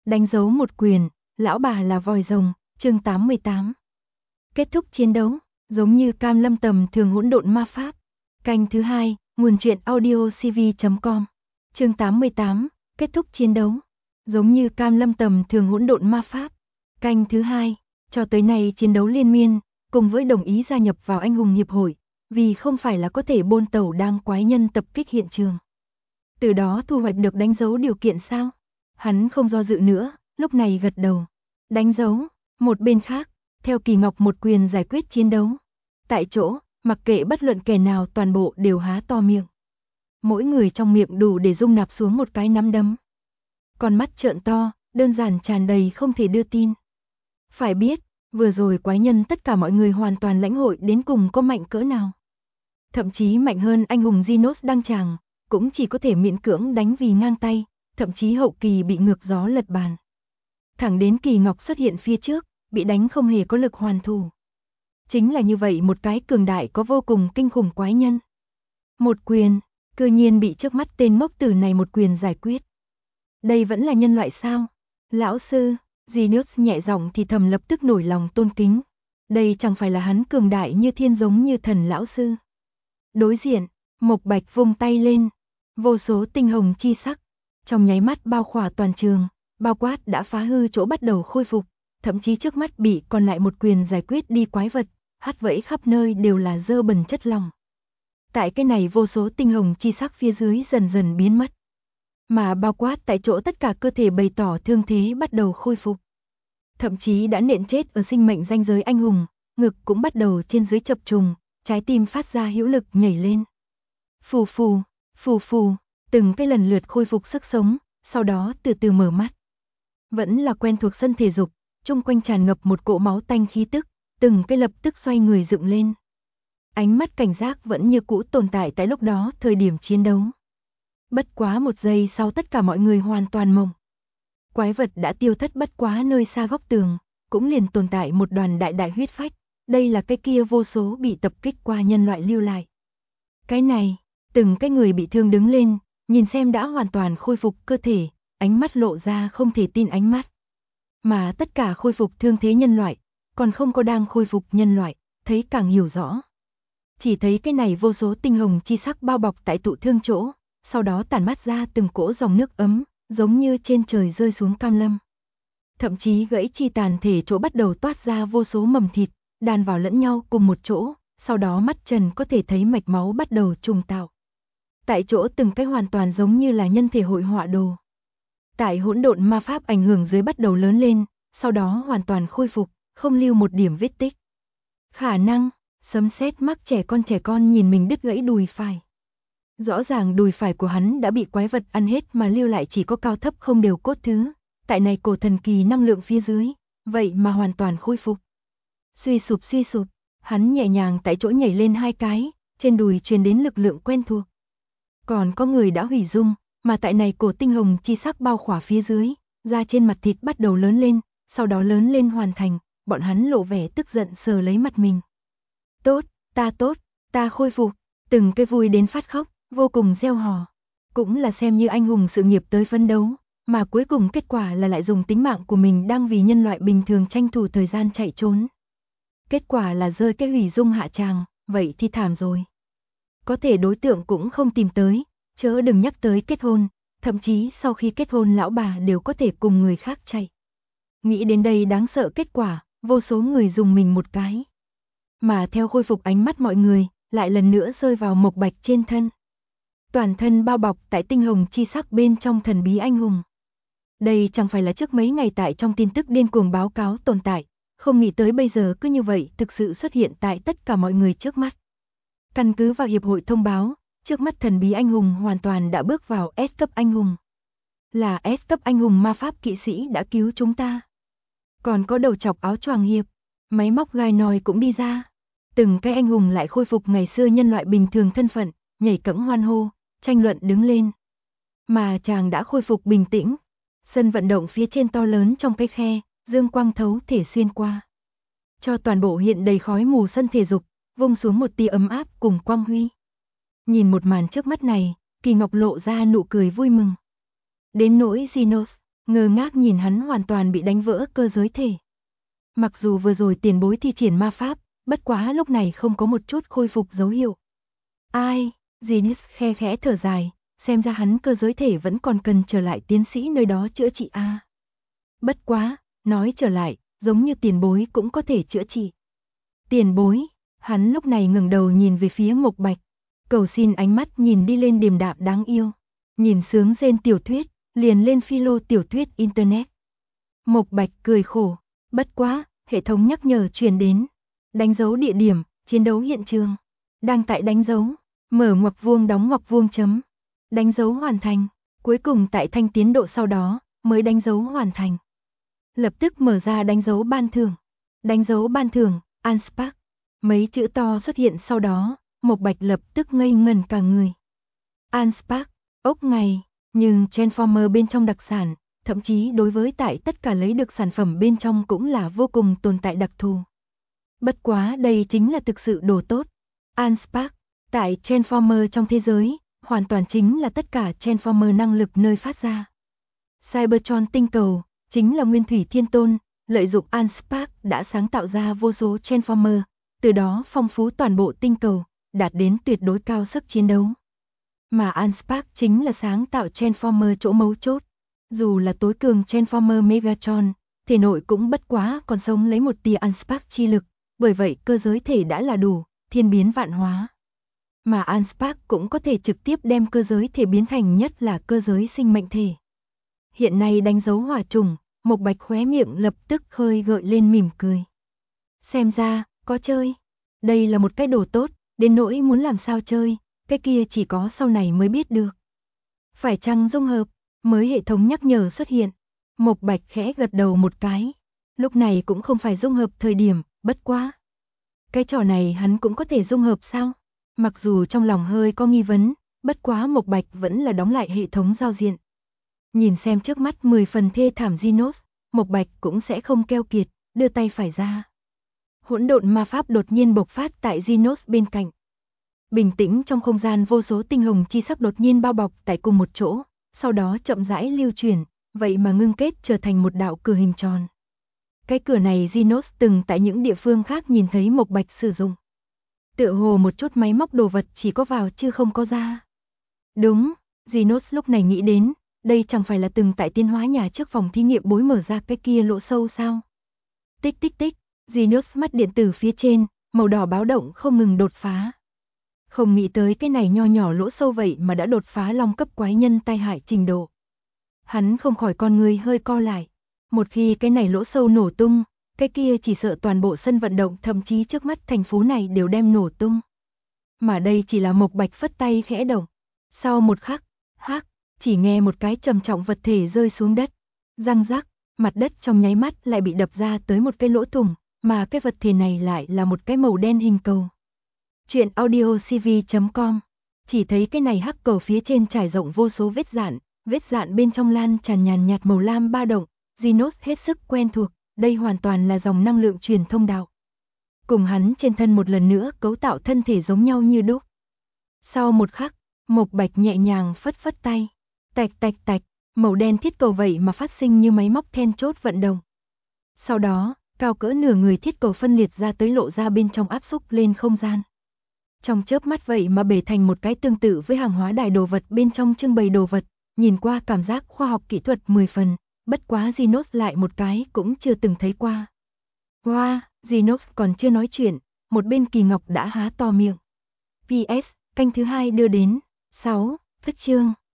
Đánh dấu một quyền, lão bà là vòi rồng, chương 88. Kết thúc chiến đấu, giống như cam lâm tầm thường hỗn độn ma pháp. Canh thứ 2, nguồn truyện audiocv.com. Chương 88, kết thúc chiến đấu, giống như cam lâm tầm thường hỗn độn ma pháp. Canh thứ 2, cho tới nay chiến đấu liên miên, cùng với đồng ý gia nhập vào anh hùng hiệp hội, vì không phải là có thể bôn tẩu đang quái nhân tập kích hiện trường. Từ đó thu hoạch được đánh dấu điều kiện sao? Hắn không do dự nữa, lúc này gật đầu. Đánh dấu, một bên khác, theo Kỳ Ngọc một quyền giải quyết chiến đấu. Tại chỗ, mặc kệ bất luận kẻ nào toàn bộ đều há to miệng. Mỗi người trong miệng đủ để dung nạp xuống một cái nắm đấm. Con mắt trợn to, đơn giản tràn đầy không thể đưa tin. Phải biết, vừa rồi quái nhân tất cả mọi người hoàn toàn lãnh hội đến cùng có mạnh cỡ nào. Thậm chí mạnh hơn anh hùng Genos đăng tràng, cũng chỉ có thể miễn cưỡng đánh vì ngang tay, thậm chí hậu kỳ bị ngược gió lật bàn. Thẳng đến Kỳ Ngọc xuất hiện phía trước, bị đánh không hề có lực hoàn thủ. Chính là như vậy một cái cường đại có vô cùng kinh khủng quái nhân. Một quyền, cư nhiên bị trước mắt tên ngốc tử này một quyền giải quyết. Đây vẫn là nhân loại sao? Lão sư, Genos nhẹ giọng thì thầm lập tức nổi lòng tôn kính. Đây chẳng phải là hắn cường đại như thiên giống như thần lão sư. Đối diện, Mộc Bạch vung tay lên, vô số tinh hồng chi sắc, trong nháy mắt bao khỏa toàn trường, bao quát đã phá hư chỗ bắt đầu khôi phục, thậm chí trước mắt bị còn lại một quyền giải quyết đi quái vật, hắt vẫy khắp nơi đều là dơ bẩn chất lỏng. Tại cái này vô số tinh hồng chi sắc phía dưới dần dần biến mất, mà bao quát tại chỗ tất cả cơ thể bày tỏ thương thế bắt đầu khôi phục. Thậm chí đã nện chết ở sinh mệnh ranh giới anh hùng, ngực cũng bắt đầu trên dưới chập trùng, trái tim phát ra hữu lực nhảy lên. Phù phù, phù phù, từng cái lần lượt khôi phục sức sống, sau đó từ từ mở mắt. Vẫn là quen thuộc sân thể dục, chung quanh tràn ngập một cỗ máu tanh khí tức, từng cái lập tức xoay người dựng lên. Ánh mắt cảnh giác vẫn như cũ tồn tại tại lúc đó thời điểm chiến đấu. Bất quá một giây sau tất cả mọi người hoàn toàn mộng. Quái vật đã tiêu thất bất quá nơi xa góc tường, cũng liền tồn tại một đoàn đại đại huyết phách, đây là cái kia vô số bị tập kích qua nhân loại lưu lại. Cái này, từng cái người bị thương đứng lên, nhìn xem đã hoàn toàn khôi phục cơ thể, ánh mắt lộ ra không thể tin ánh mắt. Mà tất cả khôi phục thương thế nhân loại, còn không có đang khôi phục nhân loại, thấy càng hiểu rõ. Chỉ thấy cái này vô số tinh hồng chi sắc bao bọc tại tụ thương chỗ, sau đó tản mát ra từng cỗ dòng nước ấm, giống như trên trời rơi xuống cam lâm. Thậm chí gãy chi tàn thể chỗ bắt đầu toát ra vô số mầm thịt, đan vào lẫn nhau cùng một chỗ, sau đó mắt trần có thể thấy mạch máu bắt đầu trùng tạo. Tại chỗ từng cái hoàn toàn giống như là nhân thể hội họa đồ. Tại hỗn độn ma pháp ảnh hưởng dưới bắt đầu lớn lên, sau đó hoàn toàn khôi phục, không lưu một điểm vết tích. Khả năng, sấm sét mắc trẻ con nhìn mình đứt gãy đùi phải. Rõ ràng đùi phải của hắn đã bị quái vật ăn hết mà lưu lại chỉ có cao thấp không đều cốt thứ, tại này cổ thần kỳ năng lượng phía dưới, vậy mà hoàn toàn khôi phục. Suy sụp, hắn nhẹ nhàng tại chỗ nhảy lên hai cái, trên đùi truyền đến lực lượng quen thuộc. Còn có người đã hủy dung, mà tại này cổ tinh hồng chi sắc bao khỏa phía dưới, da trên mặt thịt bắt đầu lớn lên, sau đó lớn lên hoàn thành, bọn hắn lộ vẻ tức giận sờ lấy mặt mình. Tốt, ta khôi phục, từng cái vui đến phát khóc, vô cùng reo hò. Cũng là xem như anh hùng sự nghiệp tới phấn đấu, mà cuối cùng kết quả là lại dùng tính mạng của mình đang vì nhân loại bình thường tranh thủ thời gian chạy trốn. Kết quả là rơi cái hủy dung hạ tràng, vậy thì thảm rồi. Có thể đối tượng cũng không tìm tới, chớ đừng nhắc tới kết hôn, thậm chí sau khi kết hôn lão bà đều có thể cùng người khác chạy. Nghĩ đến đây đáng sợ kết quả, vô số người dùng mình một cái. Mà theo khôi phục ánh mắt mọi người, lại lần nữa rơi vào Mộc Bạch trên thân. Toàn thân bao bọc tại tinh hồng chi sắc bên trong thần bí anh hùng. Đây chẳng phải là trước mấy ngày tại trong tin tức điên cuồng báo cáo tồn tại, không nghĩ tới bây giờ cứ như vậy thực sự xuất hiện tại tất cả mọi người trước mắt. Căn cứ vào hiệp hội thông báo, trước mắt thần bí anh hùng hoàn toàn đã bước vào S cấp anh hùng. Là S cấp anh hùng ma pháp kỵ sĩ đã cứu chúng ta. Còn có đầu chọc áo choàng hiệp, máy móc gai nòi cũng đi ra. Từng cái anh hùng lại khôi phục ngày xưa nhân loại bình thường thân phận, nhảy cẫng hoan hô, tranh luận đứng lên. Mà chàng đã khôi phục bình tĩnh. Sân vận động phía trên to lớn trong cái khe, dương quang thấu thể xuyên qua. Cho toàn bộ hiện đầy khói mù sân thể dục, vung xuống một tia ấm áp cùng quang huy. Nhìn một màn trước mắt này, Kỳ Ngọc lộ ra nụ cười vui mừng. Đến nỗi Genos, ngơ ngác nhìn hắn hoàn toàn bị đánh vỡ cơ giới thể. Mặc dù vừa rồi tiền bối thi triển ma pháp, bất quá lúc này không có một chút khôi phục dấu hiệu. Ai, Zinus khe khẽ thở dài, xem ra hắn cơ giới thể vẫn còn cần trở lại tiến sĩ nơi đó chữa trị a. Bất quá, nói trở lại, giống như tiền bối cũng có thể chữa trị. Tiền bối, hắn lúc này ngẩng đầu nhìn về phía Mộc Bạch, cầu xin ánh mắt nhìn đi lên điềm đạm đáng yêu, nhìn sướng rên tiểu thuyết, liền lên philo tiểu thuyết internet. Mộc Bạch cười khổ, bất quá, hệ thống nhắc nhở truyền đến, đánh dấu địa điểm, chiến đấu hiện trường, đang tại đánh dấu, mở ngoặc vuông đóng ngoặc vuông chấm, đánh dấu hoàn thành, cuối cùng tại thanh tiến độ sau đó, mới đánh dấu hoàn thành. Lập tức mở ra đánh dấu ban thưởng, Anspark, mấy chữ to xuất hiện sau đó, Mộc Bạch lập tức ngây ngẩn cả người. Anspark, ốc ngày, nhưng Transformer bên trong đặc sản, thậm chí đối với tại tất cả lấy được sản phẩm bên trong cũng là vô cùng tồn tại đặc thù. Bất quá đây chính là thực sự đồ tốt. Anspark, tại Transformer trong thế giới, hoàn toàn chính là tất cả Transformer năng lực nơi phát ra. Cybertron tinh cầu, chính là Nguyên Thủy Thiên Tôn, lợi dụng Anspark đã sáng tạo ra vô số Transformer, từ đó phong phú toàn bộ tinh cầu, đạt đến tuyệt đối cao sức chiến đấu. Mà Anspark chính là sáng tạo Transformer chỗ mấu chốt. Dù là tối cường Transformer Megatron, thể nội cũng bất quá còn sống lấy một tia Anspark chi lực, bởi vậy cơ giới thể đã là đủ, thiên biến vạn hóa. Mà Anspark cũng có thể trực tiếp đem cơ giới thể biến thành nhất là cơ giới sinh mệnh thể. Hiện nay đánh dấu hỏa trùng, Mộc Bạch khóe miệng lập tức hơi gợi lên mỉm cười. Xem ra, có chơi. Đây là một cái đồ tốt, đến nỗi muốn làm sao chơi, cái kia chỉ có sau này mới biết được. Phải chăng dung hợp, mới hệ thống nhắc nhở xuất hiện. Mộc Bạch khẽ gật đầu một cái. Lúc này cũng không phải dung hợp thời điểm, bất quá. Cái trò này hắn cũng có thể dung hợp sao? Mặc dù trong lòng hơi có nghi vấn, bất quá Mộc Bạch vẫn là đóng lại hệ thống giao diện. Nhìn xem trước mắt 10 phần thê thảm Zinus, Mộc Bạch cũng sẽ không keo kiệt, đưa tay phải ra. Hỗn độn ma pháp đột nhiên bộc phát tại Zinus bên cạnh. Bình tĩnh trong không gian vô số tinh hồng chi sắc đột nhiên bao bọc tại cùng một chỗ, sau đó chậm rãi lưu chuyển, vậy mà ngưng kết trở thành một đạo cửa hình tròn. Cái cửa này Zinus từng tại những địa phương khác nhìn thấy Mộc Bạch sử dụng. Tựa hồ một chút máy móc đồ vật chỉ có vào chứ không có ra. Đúng, Zinus lúc này nghĩ đến, đây chẳng phải là từng tại tiên hóa nhà trước phòng thí nghiệm bối mở ra cái kia lỗ sâu sao? Tích tích tích, Zinus mắt điện tử phía trên, màu đỏ báo động không ngừng đột phá. Không nghĩ tới cái này nho nhỏ lỗ sâu vậy mà đã đột phá long cấp quái nhân tai hại trình độ. Hắn không khỏi con người hơi co lại. Một khi cái này lỗ sâu nổ tung, cái kia chỉ sợ toàn bộ sân vận động thậm chí trước mắt thành phố này đều đem nổ tung. Mà đây chỉ là Mộc Bạch phất tay khẽ động. Sau một khắc, chỉ nghe một cái trầm trọng vật thể rơi xuống đất. Răng rắc, mặt đất trong nháy mắt lại bị đập ra tới một cái lỗ thủng, mà cái vật thể này lại là một cái màu đen hình cầu. Chuyện audiocv.com. Chỉ thấy cái này hắc cầu phía trên trải rộng vô số vết dạn bên trong lan tràn nhàn nhạt màu lam ba động, Zinus hết sức quen thuộc, đây hoàn toàn là dòng năng lượng truyền thông đạo. Cùng hắn trên thân một lần nữa cấu tạo thân thể giống nhau như đúc. Sau một khắc, Mộc Bạch nhẹ nhàng phất phất tay, tạch tạch tạch, màu đen thiết cầu vậy mà phát sinh như máy móc then chốt vận động. Sau đó, cao cỡ nửa người thiết cầu phân liệt ra tới lộ ra bên trong áp xúc lên không gian. Trong chớp mắt vậy mà bể thành một cái tương tự với hàng hóa đài đồ vật bên trong trưng bày đồ vật, nhìn qua cảm giác khoa học kỹ thuật 10 phần, bất quá Zinus lại một cái cũng chưa từng thấy qua. Wow, Zinus còn chưa nói chuyện, một bên Kỳ Ngọc đã há to miệng. PS, canh thứ 2 đưa đến. 6, Thức chương.